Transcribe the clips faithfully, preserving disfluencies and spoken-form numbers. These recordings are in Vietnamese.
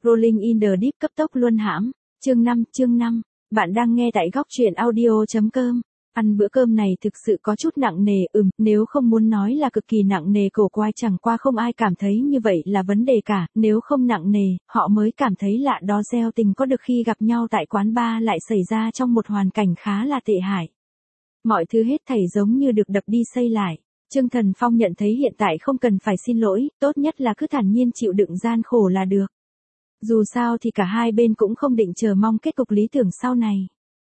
Rolling in the Deep cấp tốc luân hãm. Chương năm, chương năm. Bạn đang nghe tại góc truyện audio.com. Ăn bữa cơm này thực sự có chút nặng nề, ừm, nếu không muốn nói là cực kỳ nặng nề cổ quái, chẳng qua không ai cảm thấy như vậy là vấn đề cả, nếu không nặng nề, họ mới cảm thấy lạ đó. Gieo tình có được khi gặp nhau tại quán bar lại xảy ra trong một hoàn cảnh khá là tệ hại. Mọi thứ hết thảy giống như được đập đi xây lại. Trương Thần Phong nhận thấy hiện tại không cần phải xin lỗi, tốt nhất là cứ thản nhiên chịu đựng gian khổ là được. Dù sao thì cả hai bên cũng không định chờ mong kết cục lý tưởng sau này.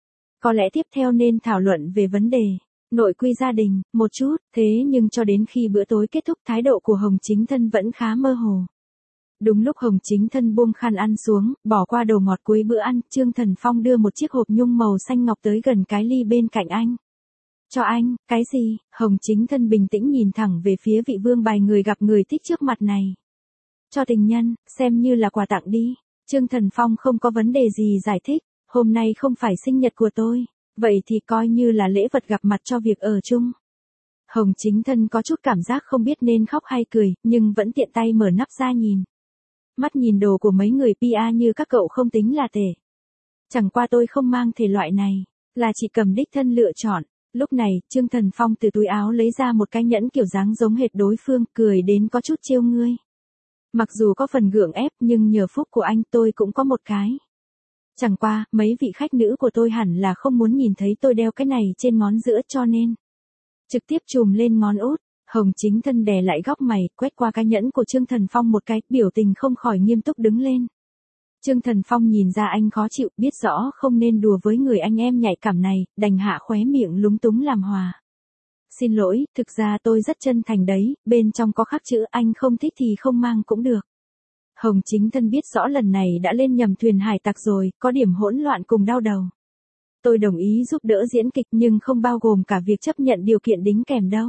Có lẽ tiếp theo nên thảo luận về vấn đề nội quy gia đình, một chút, thế nhưng cho đến khi bữa tối kết thúc thái độ của Hồng Chính Thân vẫn khá mơ hồ. Đúng lúc Hồng Chính Thân buông khăn ăn xuống, bỏ qua đồ ngọt cuối bữa ăn, Trương Thần Phong đưa một chiếc hộp nhung màu xanh ngọc tới gần cái ly bên cạnh anh. Cho anh, cái gì? Hồng Chính Thân bình tĩnh nhìn thẳng về phía vị vương bài người gặp người thích trước mặt này. Cho tình nhân, xem như là quà tặng đi. Trương Thần Phong không có vấn đề gì giải thích, hôm nay không phải sinh nhật của tôi, vậy thì coi như là lễ vật gặp mặt cho việc ở chung. Hồng Chính Thân có chút cảm giác không biết nên khóc hay cười, nhưng vẫn tiện tay mở nắp ra nhìn. Mắt nhìn đồ của mấy người pê e như các cậu không tính là tệ. Chẳng qua tôi không mang thể loại này, là chỉ cầm đích thân lựa chọn. Lúc này, Trương Thần Phong từ túi áo lấy ra một cái nhẫn kiểu dáng giống hệt đối phương, cười đến có chút trêu ngươi. Mặc dù có phần gượng ép nhưng nhờ phúc của anh tôi cũng có một cái. Chẳng qua, mấy vị khách nữ của tôi hẳn là không muốn nhìn thấy tôi đeo cái này trên ngón giữa cho nên. Trực tiếp chùm lên ngón út, Hồng Chính Thân đè lại góc mày, quét qua cái nhẫn của Trương Thần Phong một cái, biểu tình không khỏi nghiêm túc đứng lên. Trương Thần Phong nhìn ra anh khó chịu, biết rõ không nên đùa với người anh em nhạy cảm này, đành hạ khóe miệng lúng túng làm hòa. Xin lỗi, thực ra tôi rất chân thành đấy, bên trong có khắc chữ anh không thích thì không mang cũng được. Hồng Chính Thân biết rõ lần này đã lên nhầm thuyền hải tặc rồi, có điểm hỗn loạn cùng đau đầu. Tôi đồng ý giúp đỡ diễn kịch nhưng không bao gồm cả việc chấp nhận điều kiện đính kèm đâu.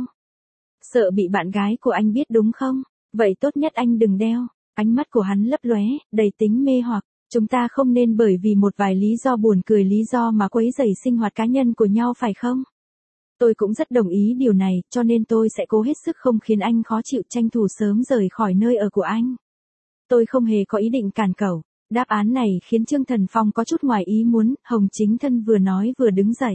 Sợ bị bạn gái của anh biết đúng không? Vậy tốt nhất anh đừng đeo. Ánh mắt của hắn lấp lóe, đầy tính mê hoặc. Chúng ta không nên bởi vì một vài lý do buồn cười lý do mà quấy rầy sinh hoạt cá nhân của nhau phải không? Tôi cũng rất đồng ý điều này, cho nên tôi sẽ cố hết sức không khiến anh khó chịu, tranh thủ sớm rời khỏi nơi ở của anh. Tôi không hề có ý định cản cẩu. Đáp án này khiến Trương Thần Phong có chút ngoài ý muốn, Hồng Chính Thân vừa nói vừa đứng dậy.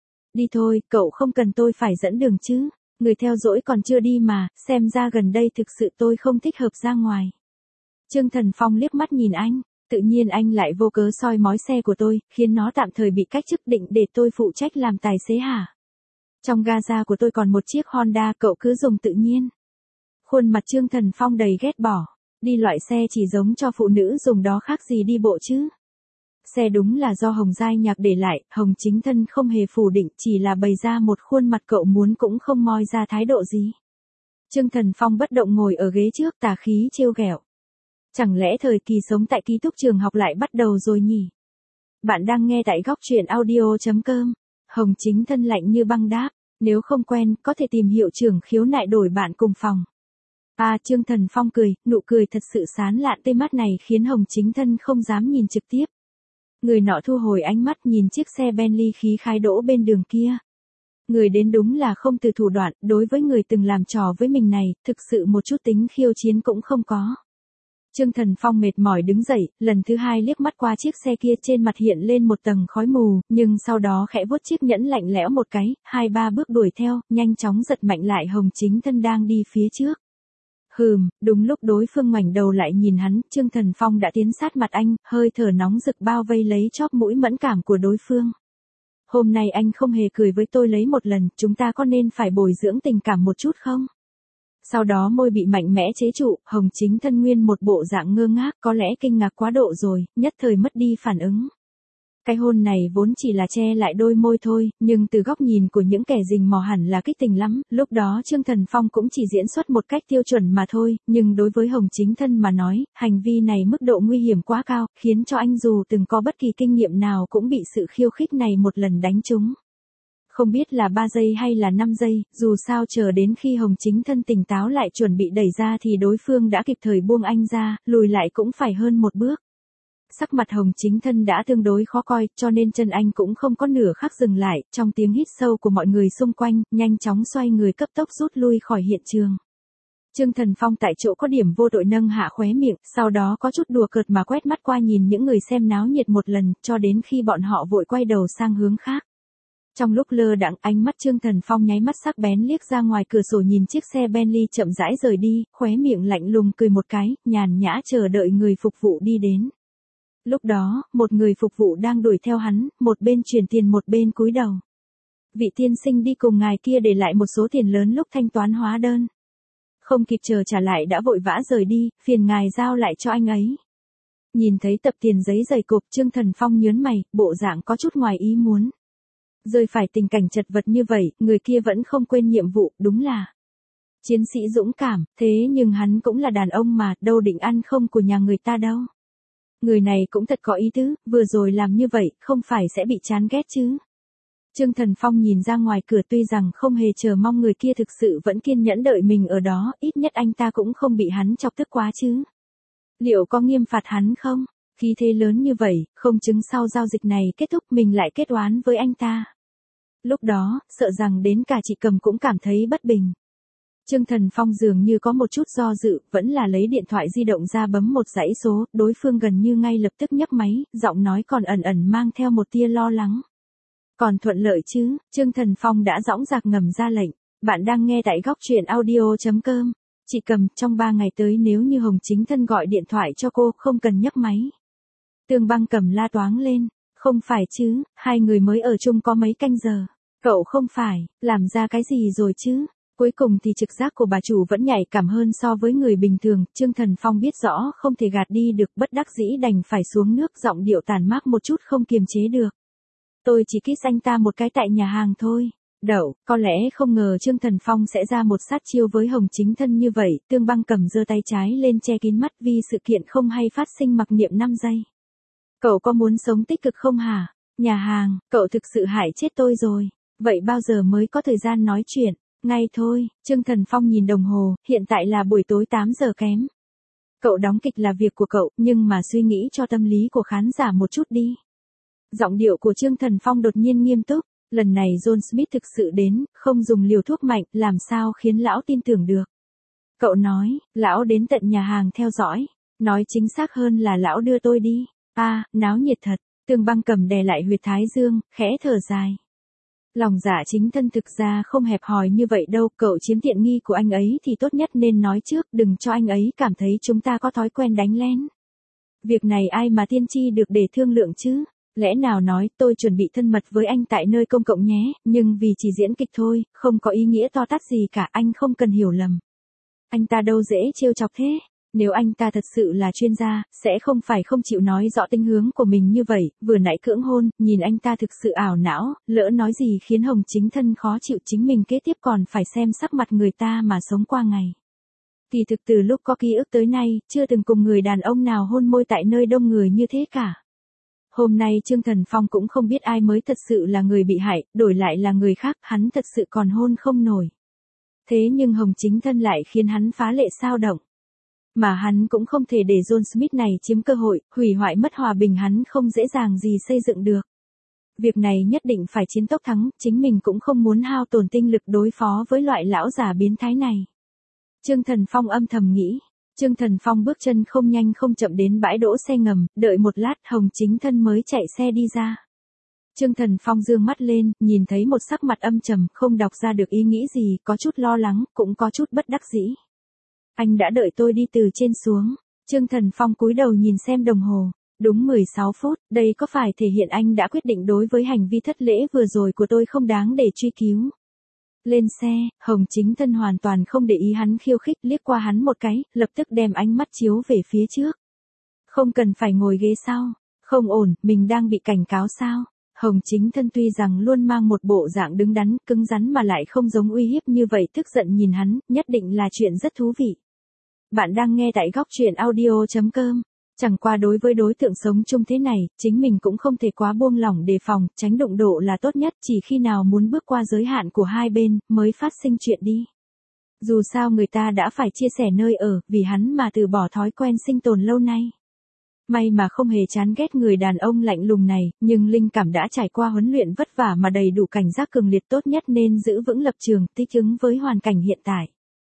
Đi thôi, cậu không cần tôi phải dẫn đường chứ. Người theo dõi còn chưa đi mà, xem ra gần đây thực sự tôi không thích hợp ra ngoài. Trương Thần Phong liếc mắt nhìn anh, tự nhiên anh lại vô cớ soi mói xe của tôi, khiến nó tạm thời bị cách chức, định để tôi phụ trách làm tài xế hả? Trong gaza của tôi còn một chiếc Honda, cậu cứ dùng tự nhiên. Khuôn mặt Trương Thần Phong đầy ghét bỏ. Đi loại xe chỉ giống cho phụ nữ dùng đó khác gì đi bộ chứ. Xe đúng là do Hồng Giai Nhạc để lại, Hồng Chính Thân không hề phủ định, chỉ là bày ra một khuôn mặt cậu muốn cũng không moi ra thái độ gì. Trương Thần Phong bất động ngồi ở ghế trước, tà khí trêu ghẹo. Chẳng lẽ thời kỳ sống tại ký túc trường học lại bắt đầu rồi nhỉ? Bạn đang nghe tại góc truyện audio.com. Hồng Chính Thân lạnh như băng đáp, nếu không quen, có thể tìm hiệu trưởng khiếu nại đổi bạn cùng phòng. À, Trương Thần Phong cười, nụ cười thật sự sán lạn tê mắt này khiến Hồng Chính Thân không dám nhìn trực tiếp. Người nọ thu hồi ánh mắt nhìn chiếc xe Bentley khí khái đỗ bên đường kia. Người đến đúng là không từ thủ đoạn, đối với người từng làm trò với mình này, thực sự một chút tính khiêu chiến cũng không có. Trương Thần Phong mệt mỏi đứng dậy, lần thứ hai liếc mắt qua chiếc xe kia, trên mặt hiện lên một tầng khói mù, nhưng sau đó khẽ vuốt chiếc nhẫn lạnh lẽo một cái, hai ba bước đuổi theo, nhanh chóng giật mạnh lại Hồng Chính Thân đang đi phía trước. Hừm, đúng lúc đối phương ngoảnh đầu lại nhìn hắn, Trương Thần Phong đã tiến sát mặt anh, hơi thở nóng rực bao vây lấy chóp mũi mẫn cảm của đối phương. Hôm nay anh không hề cười với tôi lấy một lần, chúng ta có nên phải bồi dưỡng tình cảm một chút không? Sau đó môi bị mạnh mẽ chế trụ, Hồng Chính Thân nguyên một bộ dạng ngơ ngác, có lẽ kinh ngạc quá độ rồi, nhất thời mất đi phản ứng. Cái hôn này vốn chỉ là che lại đôi môi thôi, nhưng từ góc nhìn của những kẻ rình mò hẳn là kích tình lắm, lúc đó Trương Thần Phong cũng chỉ diễn xuất một cách tiêu chuẩn mà thôi, nhưng đối với Hồng Chính Thân mà nói, hành vi này mức độ nguy hiểm quá cao, khiến cho anh dù từng có bất kỳ kinh nghiệm nào cũng bị sự khiêu khích này một lần đánh trúng. Không biết là ba giây hay là năm giây, dù sao chờ đến khi Hồng Chính Thân tỉnh táo lại chuẩn bị đẩy ra thì đối phương đã kịp thời buông anh ra, lùi lại cũng phải hơn một bước. Sắc mặt Hồng Chính Thân đã tương đối khó coi, cho nên chân anh cũng không có nửa khắc dừng lại, trong tiếng hít sâu của mọi người xung quanh, nhanh chóng xoay người cấp tốc rút lui khỏi hiện trường. Trương Thần Phong tại chỗ có điểm vô tội nâng hạ khóe miệng, sau đó có chút đùa cợt mà quét mắt qua nhìn những người xem náo nhiệt một lần, cho đến khi bọn họ vội quay đầu sang hướng khác. Trong lúc lơ đãng, ánh mắt Trương Thần Phong nháy mắt sắc bén liếc ra ngoài cửa sổ nhìn chiếc xe Bentley chậm rãi rời đi, khóe miệng lạnh lùng cười một cái, nhàn nhã chờ đợi người phục vụ đi đến. Lúc đó, một người phục vụ đang đuổi theo hắn, một bên chuyển tiền một bên cúi đầu. Vị tiên sinh đi cùng ngài kia để lại một số tiền lớn lúc thanh toán hóa đơn. Không kịp chờ trả lại đã vội vã rời đi, phiền ngài giao lại cho anh ấy. Nhìn thấy tập tiền giấy dày cộp, Trương Thần Phong nhớn mày, bộ dạng có chút ngoài ý muốn. Rơi phải tình cảnh chật vật như vậy, người kia vẫn không quên nhiệm vụ, đúng là chiến sĩ dũng cảm, thế nhưng hắn cũng là đàn ông mà, đâu định ăn không của nhà người ta đâu. Người này cũng thật có ý tứ, vừa rồi làm như vậy, không phải sẽ bị chán ghét chứ. Trương Thần Phong nhìn ra ngoài cửa, tuy rằng không hề chờ mong người kia thực sự vẫn kiên nhẫn đợi mình ở đó, ít nhất anh ta cũng không bị hắn chọc tức quá chứ. Liệu có nghiêm phạt hắn không? Khí thế lớn như vậy, không chứng sau giao dịch này kết thúc mình lại kết oán với anh ta. Lúc đó, sợ rằng đến cả chị Cầm cũng cảm thấy bất bình. Trương Thần Phong dường như có một chút do dự, vẫn là lấy điện thoại di động ra bấm một dãy số, đối phương gần như ngay lập tức nhấc máy, giọng nói còn ẩn ẩn mang theo một tia lo lắng. Còn thuận lợi chứ? Trương Thần Phong đã dõng dạc ngầm ra lệnh. Bạn đang nghe tại góc truyện audio chấm com. Chị Cầm, trong ba ngày tới nếu như Hồng Chính Thân gọi điện thoại cho cô, không cần nhấc máy. Tương Băng Cầm la toáng lên. Không phải chứ, hai người mới ở chung có mấy canh giờ. Cậu không phải, làm ra cái gì rồi chứ? Cuối cùng thì trực giác của bà chủ vẫn nhạy cảm hơn so với người bình thường, Trương Thần Phong biết rõ không thể gạt đi được, bất đắc dĩ đành phải xuống nước, giọng điệu tàn mát một chút không kiềm chế được. Tôi chỉ kiss anh ta một cái tại nhà hàng thôi. Đậu, có lẽ không ngờ Trương Thần Phong sẽ ra một sát chiêu với Hồng Chính Thân như vậy, Tương Băng Cầm giơ tay trái lên che kín mắt vì sự kiện không hay phát sinh mặc niệm năm giây. Cậu có muốn sống tích cực không hả? Nhà hàng, cậu thực sự hại chết tôi rồi. Vậy bao giờ mới có thời gian nói chuyện? Ngay thôi, Trương Thần Phong nhìn đồng hồ, hiện tại là buổi tối tám giờ kém. Cậu đóng kịch là việc của cậu, nhưng mà suy nghĩ cho tâm lý của khán giả một chút đi. Giọng điệu của Trương Thần Phong đột nhiên nghiêm túc, lần này John Smith thực sự đến, không dùng liều thuốc mạnh, làm sao khiến lão tin tưởng được. Cậu nói, lão đến tận nhà hàng theo dõi, nói chính xác hơn là lão đưa tôi đi. À, náo nhiệt thật, Tương Băng Cầm đè lại huyệt thái dương, khẽ thở dài. Lòng dạ Chính Thân thực ra không hẹp hòi như vậy đâu, cậu chiếm tiện nghi của anh ấy thì tốt nhất nên nói trước, đừng cho anh ấy cảm thấy chúng ta có thói quen đánh lén. Việc này ai mà tiên tri được để thương lượng chứ? Lẽ nào nói tôi chuẩn bị thân mật với anh tại nơi công cộng nhé, nhưng vì chỉ diễn kịch thôi, không có ý nghĩa to tát gì cả, anh không cần hiểu lầm. Anh ta đâu dễ trêu chọc thế. Nếu anh ta thật sự là chuyên gia, sẽ không phải không chịu nói rõ tính hướng của mình như vậy, vừa nãy cưỡng hôn, nhìn anh ta thực sự ảo não, lỡ nói gì khiến Hồng Chính Thân khó chịu chính mình kế tiếp còn phải xem sắc mặt người ta mà sống qua ngày. Kỳ thực từ lúc có ký ức tới nay, chưa từng cùng người đàn ông nào hôn môi tại nơi đông người như thế cả. Hôm nay Trương Thần Phong cũng không biết ai mới thật sự là người bị hại, đổi lại là người khác, hắn thật sự còn hôn không nổi. Thế nhưng Hồng Chính Thân lại khiến hắn phá lệ xao động. Mà hắn cũng không thể để John Smith này chiếm cơ hội, hủy hoại mất hòa bình hắn không dễ dàng gì xây dựng được. Việc này nhất định phải chiến tốc thắng, chính mình cũng không muốn hao tổn tinh lực đối phó với loại lão già biến thái này. Trương Thần Phong âm thầm nghĩ. Trương Thần Phong bước chân không nhanh không chậm đến bãi đỗ xe ngầm, đợi một lát Hồng Chính Thân mới chạy xe đi ra. Trương Thần Phong dương mắt lên, nhìn thấy một sắc mặt âm trầm, không đọc ra được ý nghĩ gì, có chút lo lắng, cũng có chút bất đắc dĩ. Anh đã đợi tôi đi từ trên xuống. Trương Thần Phong cúi đầu nhìn xem đồng hồ. Đúng mười sáu phút, đây có phải thể hiện anh đã quyết định đối với hành vi thất lễ vừa rồi của tôi không đáng để truy cứu. Lên xe, Hồng Chính Thân hoàn toàn không để ý hắn khiêu khích, liếc qua hắn một cái, lập tức đem ánh mắt chiếu về phía trước. Không cần phải ngồi ghế sau. Không ổn, mình đang bị cảnh cáo sao? Hồng Chính Thân tuy rằng luôn mang một bộ dạng đứng đắn, cứng rắn mà lại không giống uy hiếp như vậy, tức giận nhìn hắn, nhất định là chuyện rất thú vị. Bạn đang nghe tại góc truyện audio chấm com. Chẳng qua đối với đối tượng sống chung thế này, chính mình cũng không thể quá buông lỏng đề phòng, tránh đụng độ là tốt nhất, chỉ khi nào muốn bước qua giới hạn của hai bên, mới phát sinh chuyện đi. Dù sao người ta đã phải chia sẻ nơi ở, vì hắn mà từ bỏ thói quen sinh tồn lâu nay. May mà không hề chán ghét người đàn ông lạnh lùng này, nhưng linh cảm đã trải qua huấn luyện vất vả mà đầy đủ cảnh giác cường liệt, tốt nhất nên giữ vững lập trường, thích ứng với hoàn cảnh hiện tại.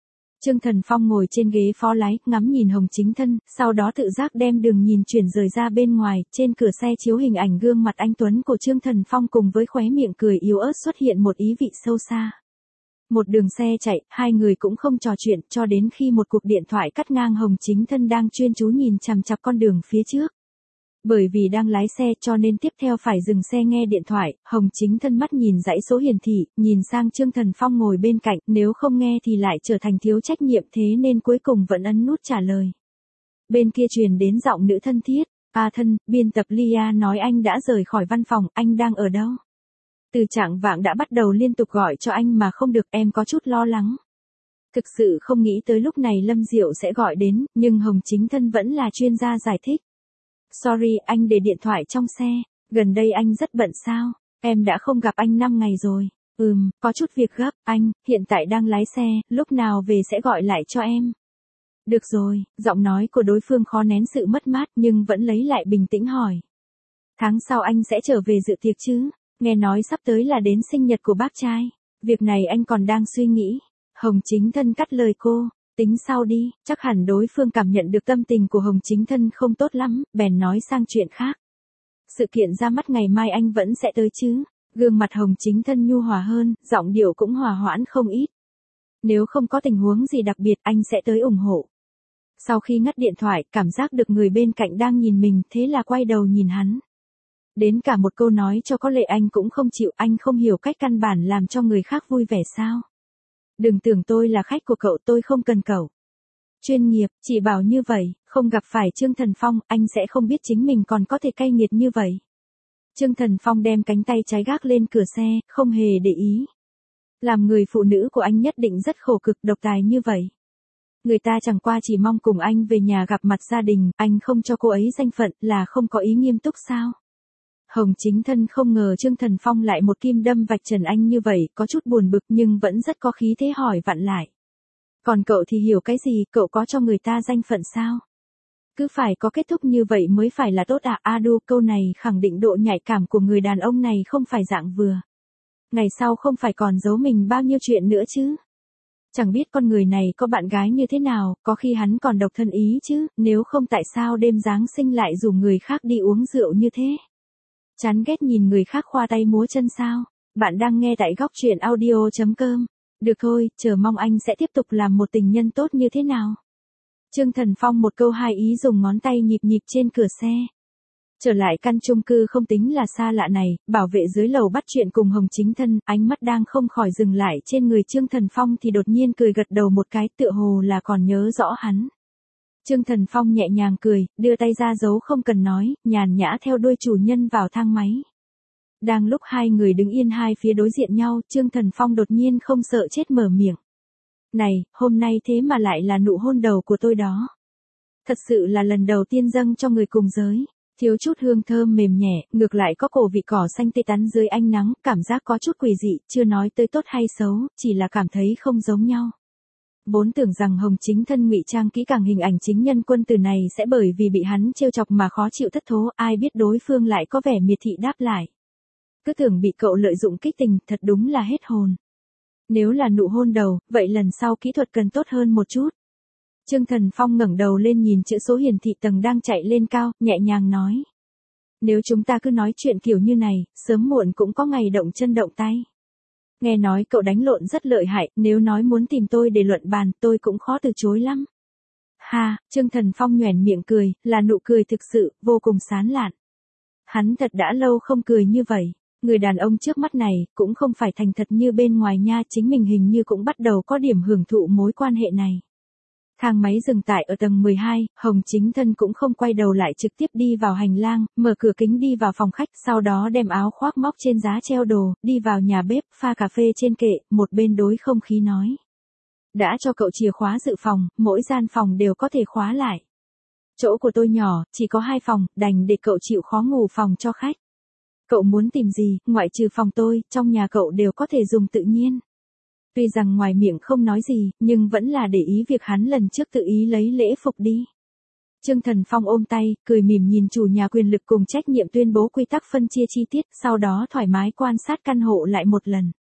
Trương Thần Phong ngồi trên ghế phó lái, ngắm nhìn Hồng Chính Thân, sau đó tự giác đem đường nhìn chuyển rời ra bên ngoài, trên cửa xe chiếu hình ảnh gương mặt anh tuấn của Trương Thần Phong cùng với khóe miệng cười yếu ớt xuất hiện một ý vị sâu xa. Một đường xe chạy, hai người cũng không trò chuyện, cho đến khi một cuộc điện thoại cắt ngang Hồng Chính Thân đang chuyên chú nhìn chằm chằm con đường phía trước. Bởi vì đang lái xe cho nên tiếp theo phải dừng xe nghe điện thoại, Hồng Chính Thân mắt nhìn dãy số hiển thị, nhìn sang Trương Thần Phong ngồi bên cạnh, nếu không nghe thì lại trở thành thiếu trách nhiệm, thế nên cuối cùng vẫn ấn nút trả lời. Bên kia truyền đến giọng nữ thân thiết, "A Thân, biên tập Lia nói anh đã rời khỏi văn phòng, anh đang ở đâu? Từ trạng vạng đã bắt đầu liên tục gọi cho anh mà không được, em có chút lo lắng." Thực sự không nghĩ tới lúc này Lâm Diệu sẽ gọi đến, nhưng Hồng Chính Thân vẫn là chuyên gia giải thích. "Sorry, anh để điện thoại trong xe, gần đây anh rất bận sao? Em đã không gặp anh năm ngày rồi." "Ừm, có chút việc gấp, anh, hiện tại đang lái xe, lúc nào về sẽ gọi lại cho em." "Được rồi." Giọng nói của đối phương khó nén sự mất mát nhưng vẫn lấy lại bình tĩnh hỏi. "Tháng sau anh sẽ trở về dự tiệc chứ? Nghe nói sắp tới là đến sinh nhật của bác trai. Việc này anh còn đang suy nghĩ." Hồng Chính Thân cắt lời cô. "Tính sau đi." Chắc hẳn đối phương cảm nhận được tâm tình của Hồng Chính Thân không tốt lắm, bèn nói sang chuyện khác. "Sự kiện ra mắt ngày mai anh vẫn sẽ tới chứ?" Gương mặt Hồng Chính Thân nhu hòa hơn, giọng điệu cũng hòa hoãn không ít. "Nếu không có tình huống gì đặc biệt anh sẽ tới ủng hộ." Sau khi ngắt điện thoại, cảm giác được người bên cạnh đang nhìn mình, thế là quay đầu nhìn hắn. Đến cả một câu nói cho có lệ anh cũng không chịu, anh không hiểu cách căn bản làm cho người khác vui vẻ sao? "Đừng tưởng tôi là khách của cậu, tôi không cần cậu." Chuyên nghiệp, chỉ bảo như vậy, không gặp phải Trương Thần Phong, anh sẽ không biết chính mình còn có thể cay nghiệt như vậy. Trương Thần Phong đem cánh tay trái gác lên cửa xe, không hề để ý. Làm người phụ nữ của anh nhất định rất khổ cực, độc tài như vậy. Người ta chẳng qua chỉ mong cùng anh về nhà gặp mặt gia đình, anh không cho cô ấy danh phận là không có ý nghiêm túc sao? Hồng Chính Thân không ngờ Trương Thần Phong lại một kim đâm vạch trần anh như vậy, có chút buồn bực nhưng vẫn rất có khí thế hỏi vặn lại. "Còn cậu thì hiểu cái gì, cậu có cho người ta danh phận sao? Cứ phải có kết thúc như vậy mới phải là tốt à?" A đu, câu này khẳng định độ nhạy cảm của người đàn ông này không phải dạng vừa. Ngày sau không phải còn giấu mình bao nhiêu chuyện nữa chứ. Chẳng biết con người này có bạn gái như thế nào, có khi hắn còn độc thân ý chứ, nếu không tại sao đêm Giáng sinh lại rủ người khác đi uống rượu như thế. Chán ghét nhìn người khác khoa tay múa chân sao. Bạn đang nghe tại góc truyện audio chấm com. Được thôi, chờ mong anh sẽ tiếp tục làm một tình nhân tốt như thế nào. Trương Thần Phong một câu hai ý dùng ngón tay nhịp nhịp trên cửa xe. Trở lại căn chung cư không tính là xa lạ này, bảo vệ dưới lầu bắt chuyện cùng Hồng Chính Thân, ánh mắt đang không khỏi dừng lại trên người Trương Thần Phong thì đột nhiên cười gật đầu một cái, tựa hồ là còn nhớ rõ hắn. Trương Thần Phong nhẹ nhàng cười, đưa tay ra dấu không cần nói, nhàn nhã theo đuôi chủ nhân vào thang máy. Đang lúc hai người đứng yên hai phía đối diện nhau, Trương Thần Phong đột nhiên không sợ chết mở miệng. "Này, hôm nay thế mà lại là nụ hôn đầu của tôi đó. Thật sự là lần đầu tiên dâng cho người cùng giới. Thiếu chút hương thơm mềm nhẹ, ngược lại có cổ vị cỏ xanh tươi tắn dưới ánh nắng, cảm giác có chút quỷ dị, chưa nói tới tốt hay xấu, chỉ là cảm thấy không giống nhau." Vốn tưởng rằng Hồng Chính Thân ngụy trang kỹ càng hình ảnh chính nhân quân tử này sẽ bởi vì bị hắn trêu chọc mà khó chịu thất thố, ai biết đối phương lại có vẻ miệt thị đáp lại. "Cứ tưởng bị cậu lợi dụng kích tình, thật đúng là hết hồn. Nếu là nụ hôn đầu, vậy lần sau kỹ thuật cần tốt hơn một chút." Trương Thần Phong ngẩng đầu lên nhìn chữ số hiển thị tầng đang chạy lên cao, nhẹ nhàng nói. "Nếu chúng ta cứ nói chuyện kiểu như này, sớm muộn cũng có ngày động chân động tay. Nghe nói cậu đánh lộn rất lợi hại, nếu nói muốn tìm tôi để luận bàn, tôi cũng khó từ chối lắm." Ha, Trương Thần Phong nhoẻn miệng cười, là nụ cười thực sự, vô cùng sán lạn. Hắn thật đã lâu không cười như vậy. Người đàn ông trước mắt này, cũng không phải thành thật như bên ngoài nha, chính mình hình như cũng bắt đầu có điểm hưởng thụ mối quan hệ này. Thang máy dừng tại ở tầng mười hai, Hồng Chính Thân cũng không quay đầu lại trực tiếp đi vào hành lang, mở cửa kính đi vào phòng khách, sau đó đem áo khoác móc trên giá treo đồ, đi vào nhà bếp, pha cà phê trên kệ, một bên đối không khí nói. "Đã cho cậu chìa khóa dự phòng, mỗi gian phòng đều có thể khóa lại. Chỗ của tôi nhỏ, chỉ có hai phòng, đành để cậu chịu khó ngủ phòng cho khách. Cậu muốn tìm gì, ngoại trừ phòng tôi, trong nhà cậu đều có thể dùng tự nhiên." Tuy rằng ngoài miệng không nói gì, nhưng vẫn là để ý việc hắn lần trước tự ý lấy lễ phục đi. Trương Thần Phong ôm tay, cười mỉm nhìn chủ nhà quyền lực cùng trách nhiệm tuyên bố quy tắc phân chia chi tiết, sau đó thoải mái quan sát căn hộ lại một lần.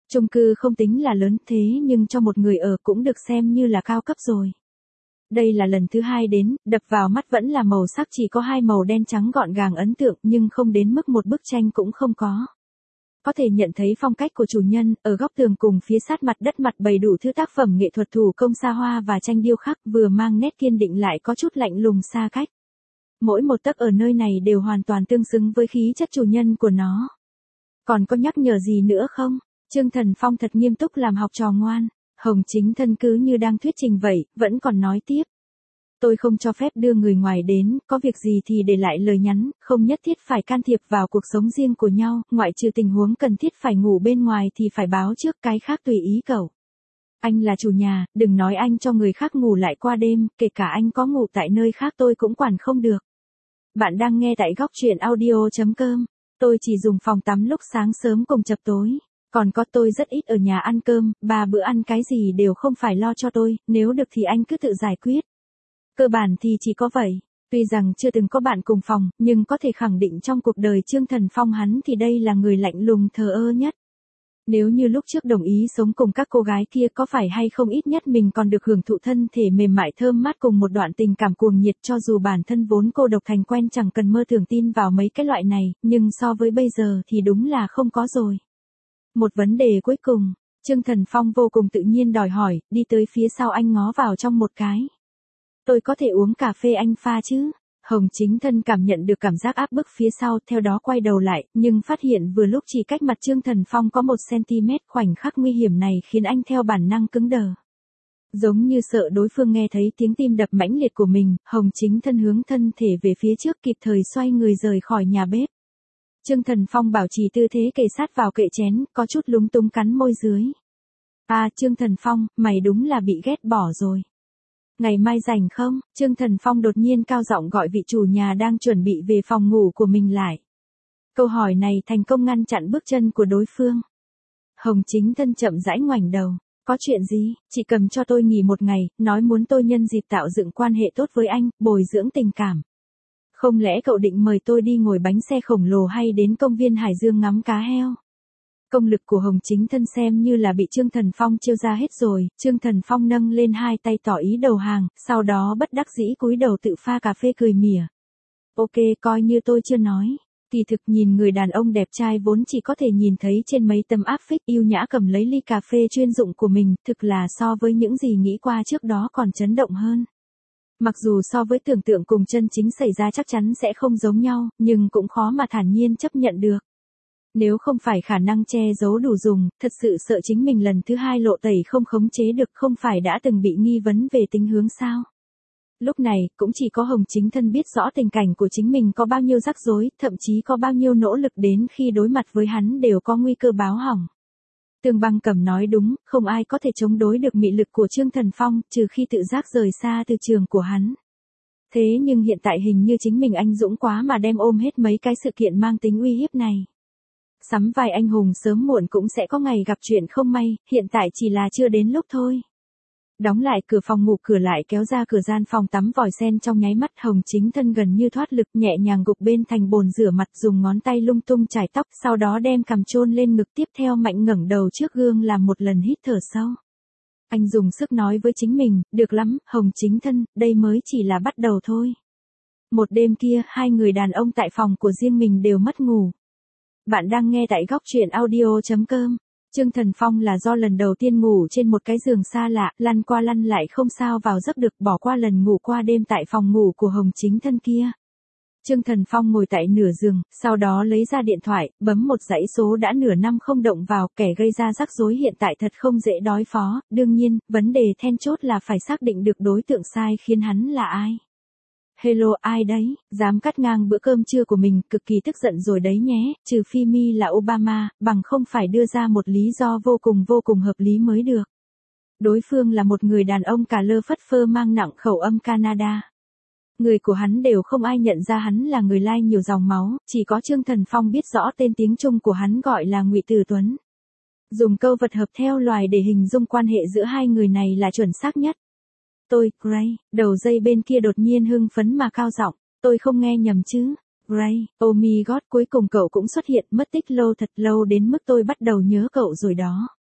Chung cư không tính là lớn thế nhưng cho một người ở cũng được xem như là cao cấp rồi. Đây là lần thứ hai đến, đập vào mắt vẫn là màu sắc chỉ có hai màu đen trắng gọn gàng ấn tượng nhưng không đến mức một bức tranh cũng không có. Có thể nhận thấy phong cách của chủ nhân, ở góc tường cùng phía sát mặt đất mặt bày đủ thứ tác phẩm nghệ thuật thủ công xa hoa và tranh điêu khắc vừa mang nét kiên định lại có chút lạnh lùng xa cách. Mỗi một tấc ở nơi này đều hoàn toàn tương xứng với khí chất chủ nhân của nó. Còn có nhắc nhở gì nữa không? Trương Thần Phong thật nghiêm túc làm học trò ngoan. Hồng Chính Thân cứ như đang thuyết trình vậy, vẫn còn nói tiếp. Tôi không cho phép đưa người ngoài đến, có việc gì thì để lại lời nhắn, không nhất thiết phải can thiệp vào cuộc sống riêng của nhau, ngoại trừ tình huống cần thiết phải ngủ bên ngoài thì phải báo trước, cái khác tùy ý cậu. Anh là chủ nhà, đừng nói anh cho người khác ngủ lại qua đêm, kể cả anh có ngủ tại nơi khác tôi cũng quản không được. Bạn đang nghe tại góc truyện audio chấm com. Tôi chỉ dùng phòng tắm lúc sáng sớm cùng chập tối. Còn có tôi rất ít ở nhà ăn cơm, ba bữa ăn cái gì đều không phải lo cho tôi, nếu được thì anh cứ tự giải quyết. Cơ bản thì chỉ có vậy. Tuy rằng chưa từng có bạn cùng phòng, nhưng có thể khẳng định trong cuộc đời Trương Thần Phong hắn thì đây là người lạnh lùng thờ ơ nhất. Nếu như lúc trước đồng ý sống cùng các cô gái kia có phải hay không ít nhất mình còn được hưởng thụ thân thể mềm mại thơm mát cùng một đoạn tình cảm cuồng nhiệt cho dù bản thân vốn cô độc thành quen chẳng cần mơ tưởng tin vào mấy cái loại này, nhưng so với bây giờ thì đúng là không có rồi. Một vấn đề cuối cùng, Trương Thần Phong vô cùng tự nhiên đòi hỏi, đi tới phía sau anh ngó vào trong một cái. Tôi có thể uống cà phê anh pha chứ? Hồng Chính Thân cảm nhận được cảm giác áp bức phía sau, theo đó quay đầu lại, nhưng phát hiện vừa lúc chỉ cách mặt Trương Thần Phong có một xăng-ti-mét, khoảnh khắc nguy hiểm này khiến anh theo bản năng cứng đờ. Giống như sợ đối phương nghe thấy tiếng tim đập mãnh liệt của mình, Hồng Chính Thân hướng thân thể về phía trước kịp thời xoay người rời khỏi nhà bếp. Trương Thần Phong bảo trì tư thế kề sát vào kệ chén, có chút lúng túng cắn môi dưới. À Trương Thần Phong, mày đúng là bị ghét bỏ rồi. Ngày mai rảnh không? Trương Thần Phong đột nhiên cao giọng gọi vị chủ nhà đang chuẩn bị về phòng ngủ của mình lại. Câu hỏi này thành công ngăn chặn bước chân của đối phương. Hồng Chính Thân chậm rãi ngoảnh đầu. Có chuyện gì? Chị cầm cho tôi nghỉ một ngày, nói muốn tôi nhân dịp tạo dựng quan hệ tốt với anh, bồi dưỡng tình cảm. Không lẽ cậu định mời tôi đi ngồi bánh xe khổng lồ hay đến công viên Hải Dương ngắm cá heo? Công lực của Hồng Chính Thân xem như là bị Trương Thần Phong chiêu ra hết rồi, Trương Thần Phong nâng lên hai tay tỏ ý đầu hàng, sau đó bất đắc dĩ cúi đầu tự pha cà phê cười mỉa. Ok, coi như tôi chưa nói. Kỳ thực nhìn người đàn ông đẹp trai vốn chỉ có thể nhìn thấy trên mấy tấm áp phích yêu nhã cầm lấy ly cà phê chuyên dụng của mình, thực là so với những gì nghĩ qua trước đó còn chấn động hơn. Mặc dù so với tưởng tượng cùng chân chính xảy ra chắc chắn sẽ không giống nhau, nhưng cũng khó mà thản nhiên chấp nhận được. Nếu không phải khả năng che giấu đủ dùng, thật sự sợ chính mình lần thứ hai lộ tẩy không khống chế được, không phải đã từng bị nghi vấn về tính hướng sao. Lúc này, cũng chỉ có Hồng Chính Thân biết rõ tình cảnh của chính mình có bao nhiêu rắc rối, thậm chí có bao nhiêu nỗ lực đến khi đối mặt với hắn đều có nguy cơ báo hỏng. Tương Băng Cẩm nói đúng, không ai có thể chống đối được mị lực của Trương Thần Phong, trừ khi tự giác rời xa từ trường của hắn. Thế nhưng hiện tại hình như chính mình anh dũng quá mà đem ôm hết mấy cái sự kiện mang tính uy hiếp này. Sắm vai anh hùng sớm muộn cũng sẽ có ngày gặp chuyện không may, hiện tại chỉ là chưa đến lúc thôi. Đóng lại cửa phòng ngủ, cửa lại kéo ra cửa gian phòng tắm vòi sen trong nháy mắt. Hồng Chính Thân gần như thoát lực, nhẹ nhàng gục bên thành bồn rửa mặt, dùng ngón tay lung tung chải tóc, sau đó đem cằm chôn lên ngực, tiếp theo mạnh ngẩng đầu trước gương làm một lần hít thở sâu. Anh dùng sức nói với chính mình, được lắm, Hồng Chính Thân, đây mới chỉ là bắt đầu thôi. Một đêm kia, hai người đàn ông tại phòng của riêng mình đều mất ngủ. Bạn đang nghe tại góc truyện audio chấm com. Trương Thần Phong là do lần đầu tiên ngủ trên một cái giường xa lạ, lăn qua lăn lại không sao vào giấc được, bỏ qua lần ngủ qua đêm tại phòng ngủ của Hồng Chính Thân kia. Trương Thần Phong ngồi tại nửa giường, sau đó lấy ra điện thoại, bấm một dãy số đã nửa năm không động vào, kẻ gây ra rắc rối hiện tại thật không dễ đối phó, đương nhiên, vấn đề then chốt là phải xác định được đối tượng sai khiến hắn là ai. Hello, ai đấy, dám cắt ngang bữa cơm trưa của mình, cực kỳ tức giận rồi đấy nhé, trừ phi mi là Obama, bằng không phải đưa ra một lý do vô cùng vô cùng hợp lý mới được. Đối phương là một người đàn ông cà lơ phất phơ mang nặng khẩu âm Canada. Người của hắn đều không ai nhận ra hắn là người lai nhiều dòng máu, chỉ có Trương Thần Phong biết rõ tên tiếng Trung của hắn gọi là Ngụy Từ Tuấn. Dùng câu vật hợp theo loài để hình dung quan hệ giữa hai người này là chuẩn xác nhất. Tôi, Gray, đầu dây bên kia đột nhiên hưng phấn mà cao giọng, tôi không nghe nhầm chứ. Gray, oh my god, cuối cùng cậu cũng xuất hiện, mất tích lâu thật lâu đến mức tôi bắt đầu nhớ cậu rồi đó.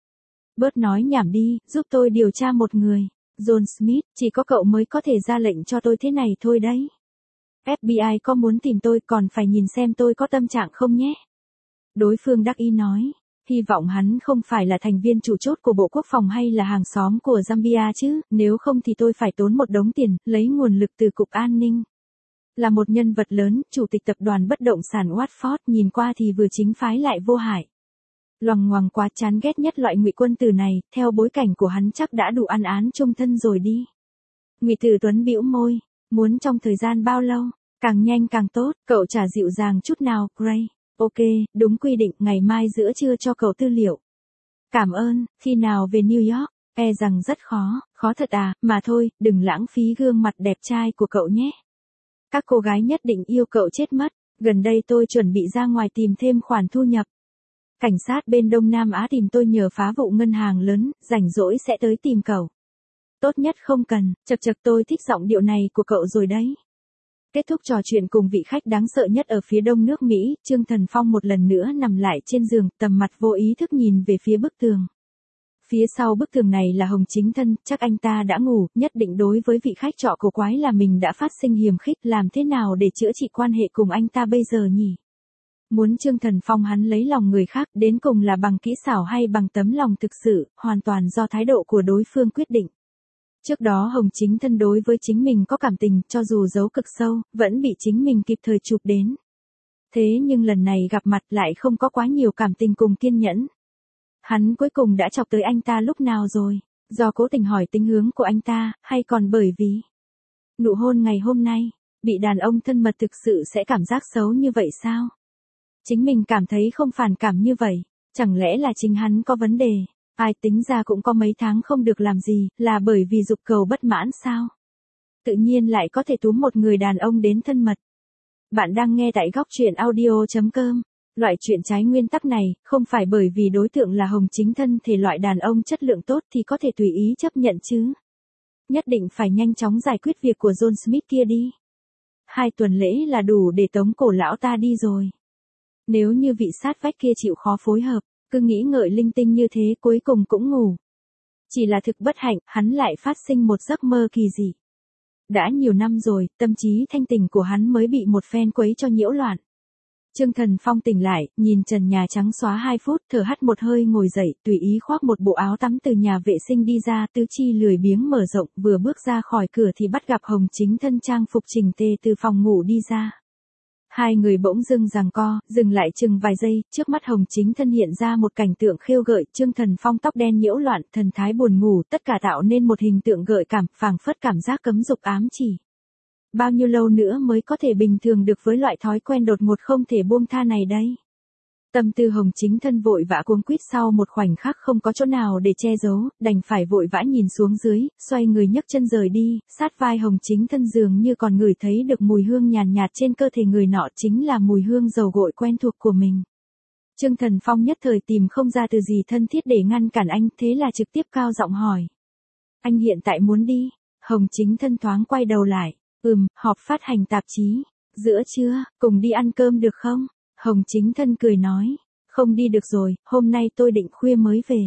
Bớt nói nhảm đi, giúp tôi điều tra một người. John Smith, chỉ có cậu mới có thể ra lệnh cho tôi thế này thôi đấy. ép bê i có muốn tìm tôi còn phải nhìn xem tôi có tâm trạng không nhé. Đối phương đắc ý nói, hy vọng hắn không phải là thành viên chủ chốt của Bộ Quốc phòng hay là hàng xóm của Zambia chứ, nếu không thì tôi phải tốn một đống tiền, lấy nguồn lực từ Cục An ninh. Là một nhân vật lớn, chủ tịch tập đoàn bất động sản Watford nhìn qua thì vừa chính phái lại vô hại. Loằng ngoằng quá chán ghét nhất loại ngụy quân tử này, theo bối cảnh của hắn chắc đã đủ ăn án chung thân rồi đi. Ngụy Tử Tuấn bĩu môi, muốn trong thời gian bao lâu, càng nhanh càng tốt, cậu chả dịu dàng chút nào, Gray. Ok, đúng quy định, ngày mai giữa trưa cho cậu tư liệu. Cảm ơn, khi nào về New York, e rằng rất khó, khó thật à, mà thôi, đừng lãng phí gương mặt đẹp trai của cậu nhé. Các cô gái nhất định yêu cậu chết mất, gần đây tôi chuẩn bị ra ngoài tìm thêm khoản thu nhập. Cảnh sát bên Đông Nam Á tìm tôi nhờ phá vụ ngân hàng lớn, rảnh rỗi sẽ tới tìm cậu. Tốt nhất không cần, chật chật tôi thích giọng điệu này của cậu rồi đấy. Kết thúc trò chuyện cùng vị khách đáng sợ nhất ở phía đông nước Mỹ, Trương Thần Phong một lần nữa nằm lại trên giường, tầm mặt vô ý thức nhìn về phía bức tường. Phía sau bức tường này là Hồng Chính Thân, chắc anh ta đã ngủ, nhất định đối với vị khách trọ cổ quái là mình đã phát sinh hiềm khích, làm thế nào để chữa trị quan hệ cùng anh ta bây giờ nhỉ? Muốn Trương Thần Phong hắn lấy lòng người khác, đến cùng là bằng kỹ xảo hay bằng tấm lòng thực sự, hoàn toàn do thái độ của đối phương quyết định. Trước đó Hồng Chính Thân đối với chính mình có cảm tình, cho dù giấu cực sâu, vẫn bị chính mình kịp thời chụp đến. Thế nhưng lần này gặp mặt lại không có quá nhiều cảm tình cùng kiên nhẫn. Hắn cuối cùng đã chọc tới anh ta lúc nào rồi? Do cố tình hỏi tính hướng của anh ta, hay còn bởi vì nụ hôn ngày hôm nay, bị đàn ông thân mật thực sự sẽ cảm giác xấu như vậy sao? Chính mình cảm thấy không phản cảm như vậy, chẳng lẽ là chính hắn có vấn đề? Ai tính ra cũng có mấy tháng không được làm gì, là bởi vì dục cầu bất mãn sao? Tự nhiên lại có thể túm một người đàn ông đến thân mật. Bạn đang nghe tại góc truyện audio chấm com. Loại chuyện trái nguyên tắc này, không phải bởi vì đối tượng là Hồng Chính Thân thể loại đàn ông chất lượng tốt thì có thể tùy ý chấp nhận chứ. Nhất định phải nhanh chóng giải quyết việc của John Smith kia đi. Hai tuần lễ là đủ để tống cổ lão ta đi rồi. Nếu như vị sát vách kia chịu khó phối hợp, cứ nghĩ ngợi linh tinh như thế cuối cùng cũng ngủ. Chỉ là thực bất hạnh, hắn lại phát sinh một giấc mơ kỳ dị. Đã nhiều năm rồi, tâm trí thanh tỉnh của hắn mới bị một phen quấy cho nhiễu loạn. Trương Thần Phong tỉnh lại, nhìn trần nhà trắng xóa hai phút, thở hắt một hơi ngồi dậy, tùy ý khoác một bộ áo tắm từ nhà vệ sinh đi ra, tứ chi lười biếng mở rộng, vừa bước ra khỏi cửa thì bắt gặp Hồng Chính Thân trang phục chỉnh tề từ phòng ngủ đi ra. Hai người bỗng dưng giằng co, dừng lại chừng vài giây, trước mắt Hồng Chính Thân hiện ra một cảnh tượng khiêu gợi, Trương Thần Phong tóc đen nhiễu loạn, thần thái buồn ngủ, tất cả tạo nên một hình tượng gợi cảm, phảng phất cảm giác cấm dục ám chỉ. Bao nhiêu lâu nữa mới có thể bình thường được với loại thói quen đột ngột không thể buông tha này đây? Tâm tư Hồng Chính Thân vội vã cuống quýt sau một khoảnh khắc không có chỗ nào để che giấu, đành phải vội vã nhìn xuống dưới, xoay người nhấc chân rời đi, sát vai Hồng Chính Thân dường như còn ngửi thấy được mùi hương nhàn nhạt, nhạt trên cơ thể người nọ chính là mùi hương dầu gội quen thuộc của mình. Trương Thần Phong nhất thời tìm không ra từ gì thân thiết để ngăn cản anh, thế là trực tiếp cao giọng hỏi. Anh hiện tại muốn đi? Hồng Chính Thân thoáng quay đầu lại. Ừm, họp phát hành tạp chí. Giữa trưa, cùng đi ăn cơm được không? Hồng Chính Thân cười nói. Không đi được rồi, hôm nay tôi định khuya mới về.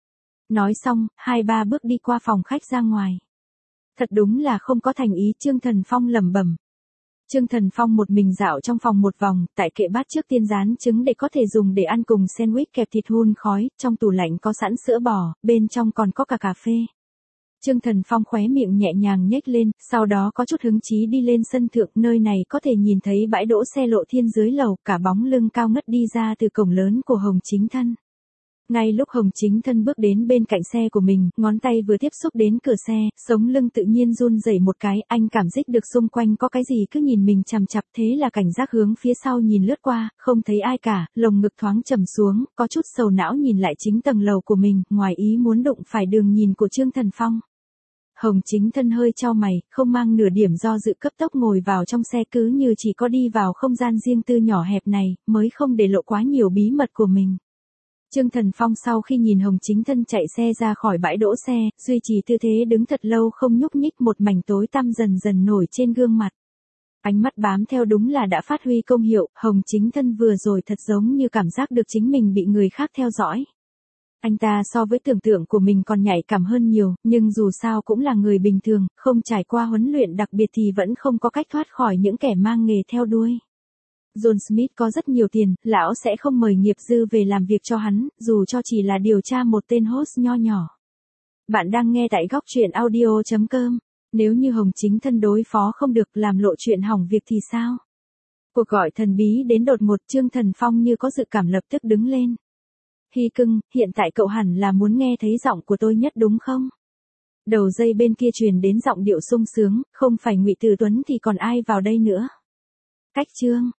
Nói xong, hai ba bước đi qua phòng khách ra ngoài. Thật đúng là không có thành ý, Trương Thần Phong lẩm bẩm. Trương Thần Phong một mình dạo trong phòng một vòng, tại kệ bát trước tiên rán trứng để có thể dùng để ăn cùng sandwich kẹp thịt hun khói, trong tủ lạnh có sẵn sữa bò, bên trong còn có cả cà phê. Trương Thần Phong khóe miệng nhẹ nhàng nhếch lên, sau đó có chút hứng chí đi lên sân thượng, nơi này có thể nhìn thấy bãi đỗ xe Lộ Thiên dưới lầu, cả bóng lưng cao ngất đi ra từ cổng lớn của Hồng Chính Thân. Ngay lúc Hồng Chính Thân bước đến bên cạnh xe của mình, ngón tay vừa tiếp xúc đến cửa xe, sống lưng tự nhiên run rẩy một cái, anh cảm giác được xung quanh có cái gì cứ nhìn mình chằm chằm, thế là cảnh giác hướng phía sau nhìn lướt qua, không thấy ai cả, lồng ngực thoáng trầm xuống, có chút sầu não nhìn lại chính tầng lầu của mình, ngoài ý muốn đụng phải đường nhìn của Trương Thần Phong. Hồng Chính Thân hơi chau mày, không mang nửa điểm do dự cấp tốc ngồi vào trong xe, cứ như chỉ có đi vào không gian riêng tư nhỏ hẹp này, mới không để lộ quá nhiều bí mật của mình. Trương Thần Phong sau khi nhìn Hồng Chính Thân chạy xe ra khỏi bãi đỗ xe, duy trì tư thế đứng thật lâu không nhúc nhích, một mảnh tối tăm dần dần nổi trên gương mặt. Ánh mắt bám theo đúng là đã phát huy công hiệu, Hồng Chính Thân vừa rồi thật giống như cảm giác được chính mình bị người khác theo dõi. Anh ta so với tưởng tượng của mình còn nhạy cảm hơn nhiều, nhưng dù sao cũng là người bình thường, không trải qua huấn luyện đặc biệt thì vẫn không có cách thoát khỏi những kẻ mang nghề theo đuôi. John Smith có rất nhiều tiền, lão sẽ không mời nghiệp dư về làm việc cho hắn, dù cho chỉ là điều tra một tên host nho nhỏ. Bạn đang nghe tại góc truyện audio chấm com. Nếu như Hồng Chính Thân đối phó không được, làm lộ chuyện hỏng việc thì sao? Cuộc gọi thần bí đến đột ngột, Trương Thần Phong như có dự cảm lập tức đứng lên. Hy cưng, hiện tại cậu hẳn là muốn nghe thấy giọng của tôi nhất đúng không? Đầu dây bên kia truyền đến giọng điệu sung sướng, không phải Ngụy Từ Tuấn thì còn ai vào đây nữa? Cách Trương,